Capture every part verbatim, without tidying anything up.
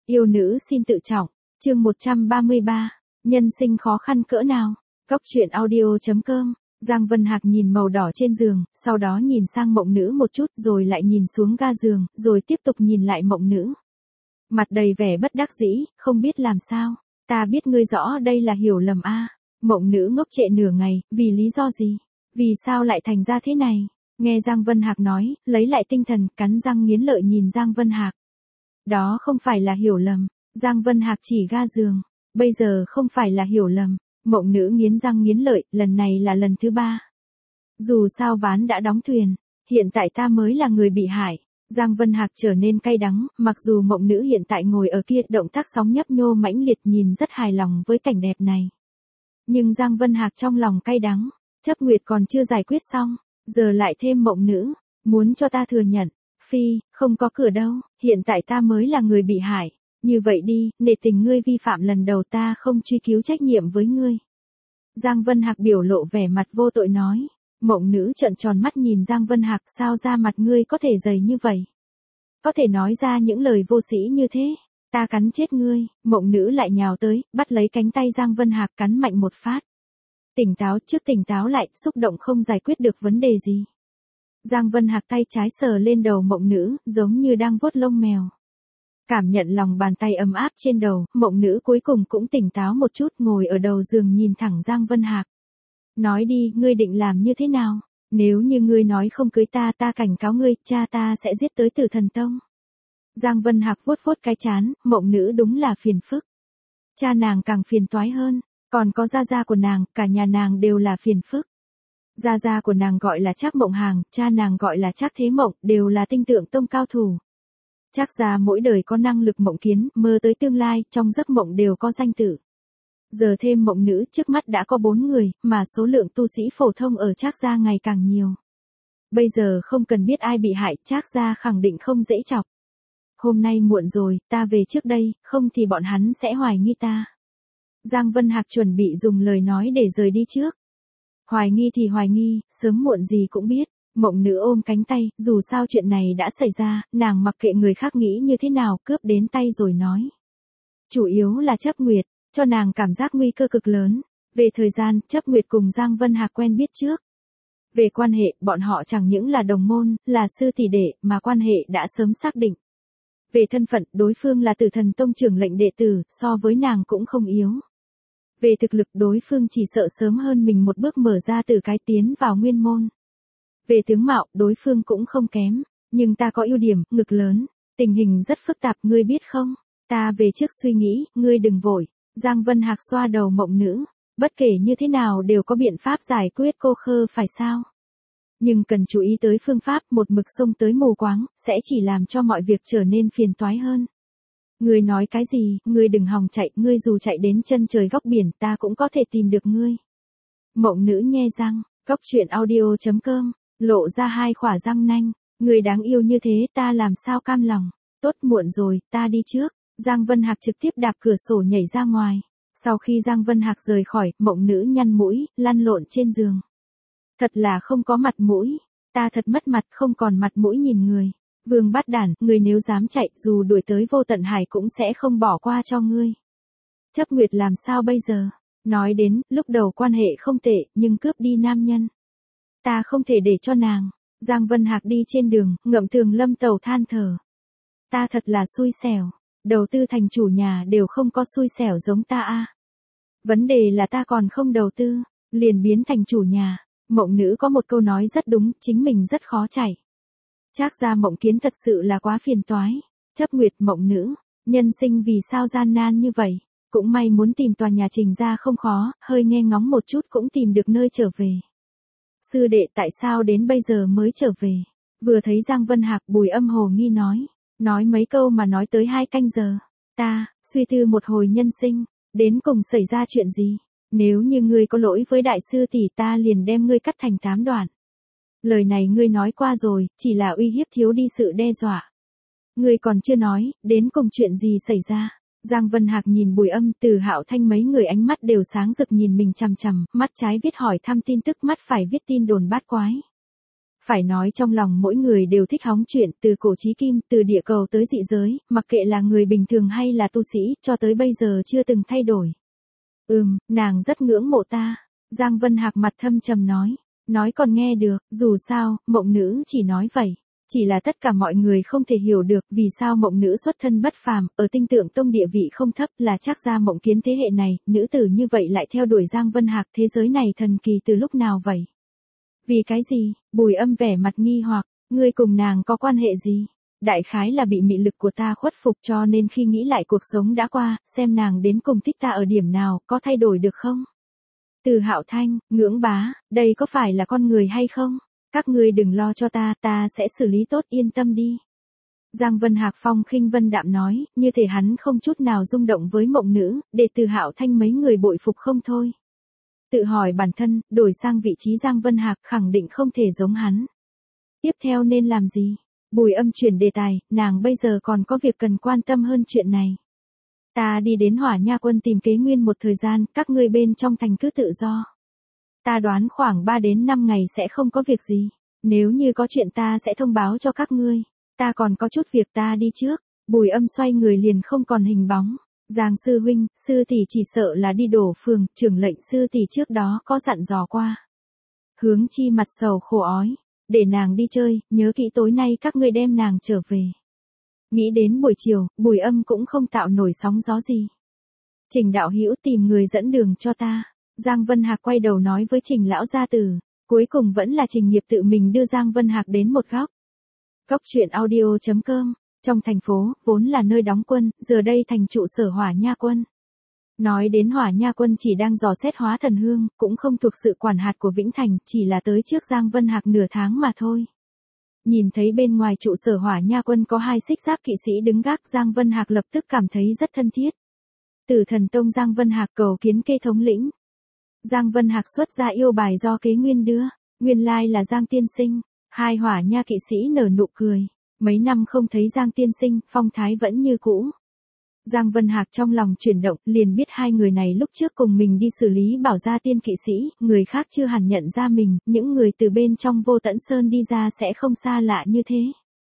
Yêu nữ xin tự trọng, chương một trăm ba mươi ba, nhân sinh khó khăn cỡ nào, Cốc truyện audio.com, Giang Vân Hạc nhìn màu đỏ trên giường, sau đó nhìn sang mộng nữ một chút rồi lại nhìn xuống ga giường, rồi tiếp tục nhìn lại mộng nữ. Mặt đầy vẻ bất đắc dĩ, không biết làm sao, ta biết ngươi rõ đây là hiểu lầm a. Mộng nữ ngốc trệ nửa ngày, vì lý do gì? Vì sao lại thành ra thế này? Nghe Giang Vân Hạc nói, lấy lại tinh thần, cắn răng nghiến lợi nhìn Giang Vân Hạc. Đó không phải là hiểu lầm, Giang Vân Hạc chỉ ga giường, bây giờ không phải là hiểu lầm, mộng nữ nghiến răng nghiến lợi, lần này là lần thứ ba. Dù sao ván đã đóng thuyền, hiện tại ta mới là người bị hại. Giang Vân Hạc trở nên cay đắng, mặc dù mộng nữ hiện tại ngồi ở kia động tác sóng nhấp nhô mãnh liệt nhìn rất hài lòng với cảnh đẹp này. Nhưng Giang Vân Hạc trong lòng cay đắng, chấp nguyệt còn chưa giải quyết xong, giờ lại thêm mộng nữ, muốn cho ta thừa nhận, phi, không có cửa đâu, hiện tại ta mới là người bị hại, như vậy đi, nể tình ngươi vi phạm lần đầu ta không truy cứu trách nhiệm với ngươi. Giang Vân Hạc biểu lộ vẻ mặt vô tội nói, mộng nữ trợn tròn mắt nhìn Giang Vân Hạc sao ra mặt ngươi có thể dày như vậy. Có thể nói ra những lời vô sĩ như thế, ta cắn chết ngươi, mộng nữ lại nhào tới, bắt lấy cánh tay Giang Vân Hạc cắn mạnh một phát. Tỉnh táo trước tỉnh táo lại, xúc động không giải quyết được vấn đề gì. Giang Vân Hạc tay trái sờ lên đầu mộng nữ, giống như đang vuốt lông mèo. Cảm nhận lòng bàn tay ấm áp trên đầu, mộng nữ cuối cùng cũng tỉnh táo một chút ngồi ở đầu giường nhìn thẳng Giang Vân Hạc. Nói đi, ngươi định làm như thế nào? Nếu như ngươi nói không cưới ta ta cảnh cáo ngươi, cha ta sẽ giết tới Tử Thần Tông. Giang Vân Hạc vuốt vuốt cái trán, mộng nữ đúng là phiền phức. Cha nàng càng phiền toái hơn, còn có gia gia của nàng, cả nhà nàng đều là phiền phức. Gia gia của nàng gọi là Trác Mộng Hàng, cha nàng gọi là Trác Thế Mộng, đều là tinh tượng tông cao thủ. Trác gia mỗi đời có năng lực mộng kiến, mơ tới tương lai, trong giấc mộng đều có danh tự. Giờ thêm mộng nữ trước mắt đã có bốn người, mà số lượng tu sĩ phổ thông ở Trác gia ngày càng nhiều. Bây giờ không cần biết ai bị hại, Trác gia khẳng định không dễ chọc. Hôm nay muộn rồi, ta về trước đây, không thì bọn hắn sẽ hoài nghi ta. Giang Vân Hạc chuẩn bị dùng lời nói để rời đi trước. Hoài nghi thì hoài nghi, sớm muộn gì cũng biết. Mộng nữ ôm cánh tay, dù sao chuyện này đã xảy ra, nàng mặc kệ người khác nghĩ như thế nào, cướp đến tay rồi nói. Chủ yếu là chấp nguyệt, cho nàng cảm giác nguy cơ cực lớn. Về thời gian, chấp nguyệt cùng Giang Vân Hạc quen biết trước. Về quan hệ, bọn họ chẳng những là đồng môn, là sư tỷ đệ, mà quan hệ đã sớm xác định. Về thân phận, đối phương là Tử Thần Tông trưởng lệnh đệ tử, so với nàng cũng không yếu. Về thực lực, đối phương chỉ sợ sớm hơn mình một bước mở ra từ cái tiến vào nguyên môn. Về tướng mạo, đối phương cũng không kém, nhưng ta có ưu điểm, ngực lớn, tình hình rất phức tạp, ngươi biết không? Ta về trước suy nghĩ, ngươi đừng vội. Giang Vân Hạc xoa đầu mộng nữ, bất kể như thế nào đều có biện pháp giải quyết cô khơ phải sao? Nhưng cần chú ý tới phương pháp, một mực xông tới mù quáng, sẽ chỉ làm cho mọi việc trở nên phiền toái hơn. Ngươi nói cái gì, ngươi đừng hòng chạy, ngươi dù chạy đến chân trời góc biển, ta cũng có thể tìm được ngươi. Mộng nữ nhe răng, Cốc truyện audio.com, lộ ra hai khỏa răng nanh, ngươi đáng yêu như thế ta làm sao cam lòng, tốt muộn rồi, ta đi trước. Giang Vân Hạc trực tiếp đạp cửa sổ nhảy ra ngoài. Sau khi Giang Vân Hạc rời khỏi, mộng nữ nhăn mũi, lăn lộn trên giường. Thật là không có mặt mũi, ta thật mất mặt không còn mặt mũi nhìn người. Vương Bát Đản, người nếu dám chạy, dù đuổi tới vô tận hải cũng sẽ không bỏ qua cho ngươi. Chấp nguyệt làm sao bây giờ? Nói đến, lúc đầu quan hệ không tệ, nhưng cướp đi nam nhân. Ta không thể để cho nàng. Giang Vân Hạc đi trên đường, ngậm Thường Lâm Tàu than thở. Ta thật là xui xẻo. Đầu tư thành chủ nhà đều không có xui xẻo giống ta a. Vấn đề là ta còn không đầu tư, liền biến thành chủ nhà. Mộng nữ có một câu nói rất đúng, chính mình rất khó chạy. Trác gia mộng kiến thật sự là quá phiền toái. Chấp nguyệt mộng nữ, nhân sinh vì sao gian nan như vậy, cũng may muốn tìm tòa nhà Trình gia không khó, hơi nghe ngóng một chút cũng tìm được nơi trở về. Sư đệ tại sao đến bây giờ mới trở về? Vừa thấy Giang Vân Hạc, Bùi Âm hồ nghi nói. Nói mấy câu mà nói tới hai canh giờ. Ta, suy tư một hồi nhân sinh, đến cùng xảy ra chuyện gì? Nếu như ngươi có lỗi với đại sư tỷ ta liền đem ngươi cắt thành tám đoạn. Lời này ngươi nói qua rồi, chỉ là uy hiếp thiếu đi sự đe dọa. Ngươi còn chưa nói, đến cùng chuyện gì xảy ra? Giang Vân Hạc nhìn Bùi Âm, Từ Hạo Thanh mấy người ánh mắt đều sáng rực nhìn mình chằm chằm, mắt trái viết hỏi thăm tin tức, mắt phải viết tin đồn bát quái. Phải nói trong lòng mỗi người đều thích hóng chuyện, từ cổ chí kim, từ địa cầu tới dị giới, mặc kệ là người bình thường hay là tu sĩ, cho tới bây giờ chưa từng thay đổi. Ừm, nàng rất ngưỡng mộ ta. Giang Vân Hạc mặt thâm trầm nói. Nói còn nghe được, dù sao, mộng nữ chỉ nói vậy. Chỉ là tất cả mọi người không thể hiểu được vì sao mộng nữ xuất thân bất phàm, ở tinh tượng tông địa vị không thấp, là chắc ra mộng kiến thế hệ này, nữ tử như vậy lại theo đuổi Giang Vân Hạc, thế giới này thần kỳ từ lúc nào vậy? Vì cái gì? Bùi Âm vẻ mặt nghi hoặc, ngươi cùng nàng có quan hệ gì? Đại khái là bị mị lực của ta khuất phục, cho nên khi nghĩ lại cuộc sống đã qua, xem nàng đến cùng thích ta ở điểm nào, có thay đổi được không? Từ Hạo Thanh, ngưỡng bá, đây có phải là con người hay không? Các ngươi đừng lo cho ta, ta sẽ xử lý tốt, yên tâm đi. Giang Vân Hạc phong khinh vân đạm nói, như thể hắn không chút nào rung động với mộng nữ, để Từ Hạo Thanh mấy người bội phục không thôi. Tự hỏi bản thân, đổi sang vị trí Giang Vân Hạc khẳng định không thể giống hắn. Tiếp theo nên làm gì? Bùi Âm chuyển đề tài, nàng bây giờ còn có việc cần quan tâm hơn chuyện này. Ta đi đến Hỏa Nha Quân tìm Kế Nguyên một thời gian, các ngươi bên trong thành cứ tự do. Ta đoán khoảng ba đến năm ngày sẽ không có việc gì. Nếu như có chuyện ta sẽ thông báo cho các ngươi. Ta còn có chút việc, ta đi trước. Bùi Âm xoay người liền không còn hình bóng. Giang sư huynh, sư tỷ chỉ sợ là đi đổ phường, trưởng lệnh sư tỷ trước đó có dặn dò qua. Hướng Chi mặt sầu khổ ói. Để nàng đi chơi, nhớ kỹ tối nay các ngươi đem nàng trở về. Nghĩ đến buổi chiều, Bùi Âm cũng không tạo nổi sóng gió gì. Trình đạo hữu tìm người dẫn đường cho ta. Giang Vân Hạc quay đầu nói với Trình lão gia tử. Cuối cùng vẫn là Trình Nghiệp tự mình đưa Giang Vân Hạc đến một góc. Góc truyện audio chấm com. Trong thành phố, vốn là nơi đóng quân, giờ đây thành trụ sở Hỏa Nha Quân. Nói đến Hỏa Nha Quân chỉ đang dò xét Hóa Thần Hương, cũng không thuộc sự quản hạt của Vĩnh Thành, chỉ là tới trước Giang Vân Hạc nửa tháng mà thôi. Nhìn thấy bên ngoài trụ sở Hỏa Nha Quân có hai xích giáp kỵ sĩ đứng gác, Giang Vân Hạc lập tức cảm thấy rất thân thiết. Tử Thần Tông Giang Vân Hạc cầu kiến Kê thống lĩnh. Giang Vân Hạc xuất ra yêu bài do Kế Nguyên đưa, nguyên lai là Giang tiên sinh. Hai Hỏa Nha kỵ sĩ nở nụ cười. Mấy năm không thấy Giang tiên sinh, phong thái vẫn như cũ. Giang Vân Hạc trong lòng chuyển động, liền biết hai người này lúc trước cùng mình đi xử lý Bảo Gia tiên kỵ sĩ, người khác chưa hẳn nhận ra mình, những người từ bên trong Vô Tẫn Sơn đi ra sẽ không xa lạ như thế.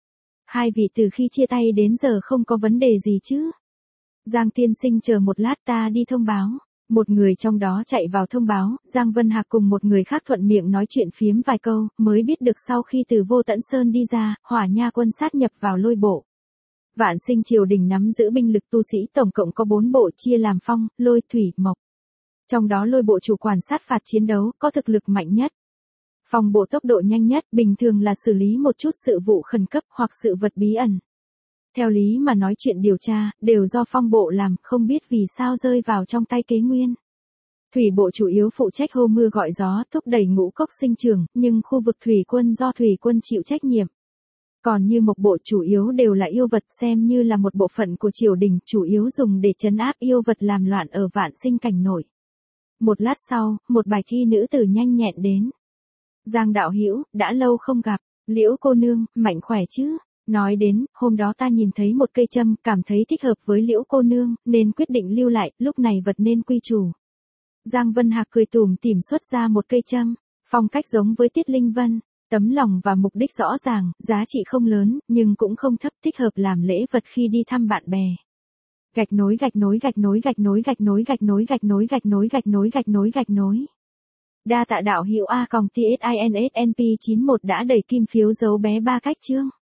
Hai vị từ khi chia tay đến giờ không có vấn đề gì chứ? Giang tiên sinh chờ một lát, ta đi thông báo. Một người trong đó chạy vào thông báo, Giang Vân Hạc cùng một người khác thuận miệng nói chuyện phiếm vài câu, mới biết được sau khi từ Vô Tẫn Sơn đi ra, Hỏa Nha Quân sát nhập vào Lôi Bộ. Vạn Sinh triều đình nắm giữ binh lực tu sĩ tổng cộng có bốn bộ, chia làm phong, lôi, thủy, mộc. Trong đó Lôi Bộ chủ quản sát phạt chiến đấu, có thực lực mạnh nhất. Phong bộ tốc độ nhanh nhất, bình thường là xử lý một chút sự vụ khẩn cấp hoặc sự vật bí ẩn. Theo lý mà nói chuyện điều tra, đều do phong bộ làm, không biết vì sao rơi vào trong tay Kế Nguyên. Thủy bộ chủ yếu phụ trách hô mưa gọi gió, thúc đẩy ngũ cốc sinh trưởng, nhưng khu vực thủy quân do thủy quân chịu trách nhiệm. Còn như mộc bộ chủ yếu đều là yêu vật, xem như là một bộ phận của triều đình, chủ yếu dùng để trấn áp yêu vật làm loạn ở Vạn Sinh cảnh nội. Một lát sau, một bài thi nữ tử nhanh nhẹn đến. Giang đạo hữu, đã lâu không gặp, Liễu cô nương, mạnh khỏe chứ? Nói đến, hôm đó ta nhìn thấy một cây châm, cảm thấy thích hợp với Liễu cô nương, nên quyết định lưu lại, lúc này vật nên quy chủ. Giang Vân Hạc cười tủm tỉm xuất ra một cây châm, phong cách giống với Tiết Linh Vân, tấm lòng và mục đích rõ ràng, giá trị không lớn, nhưng cũng không thấp, thích hợp làm lễ vật khi đi thăm bạn bè. Gạch nối gạch nối gạch nối gạch nối gạch nối gạch nối gạch nối gạch nối gạch nối gạch nối gạch nối. Đa tạ đạo hữu A còng T S I N S N P chín một đã đẩy kim phiếu dấu bé ba cách chương.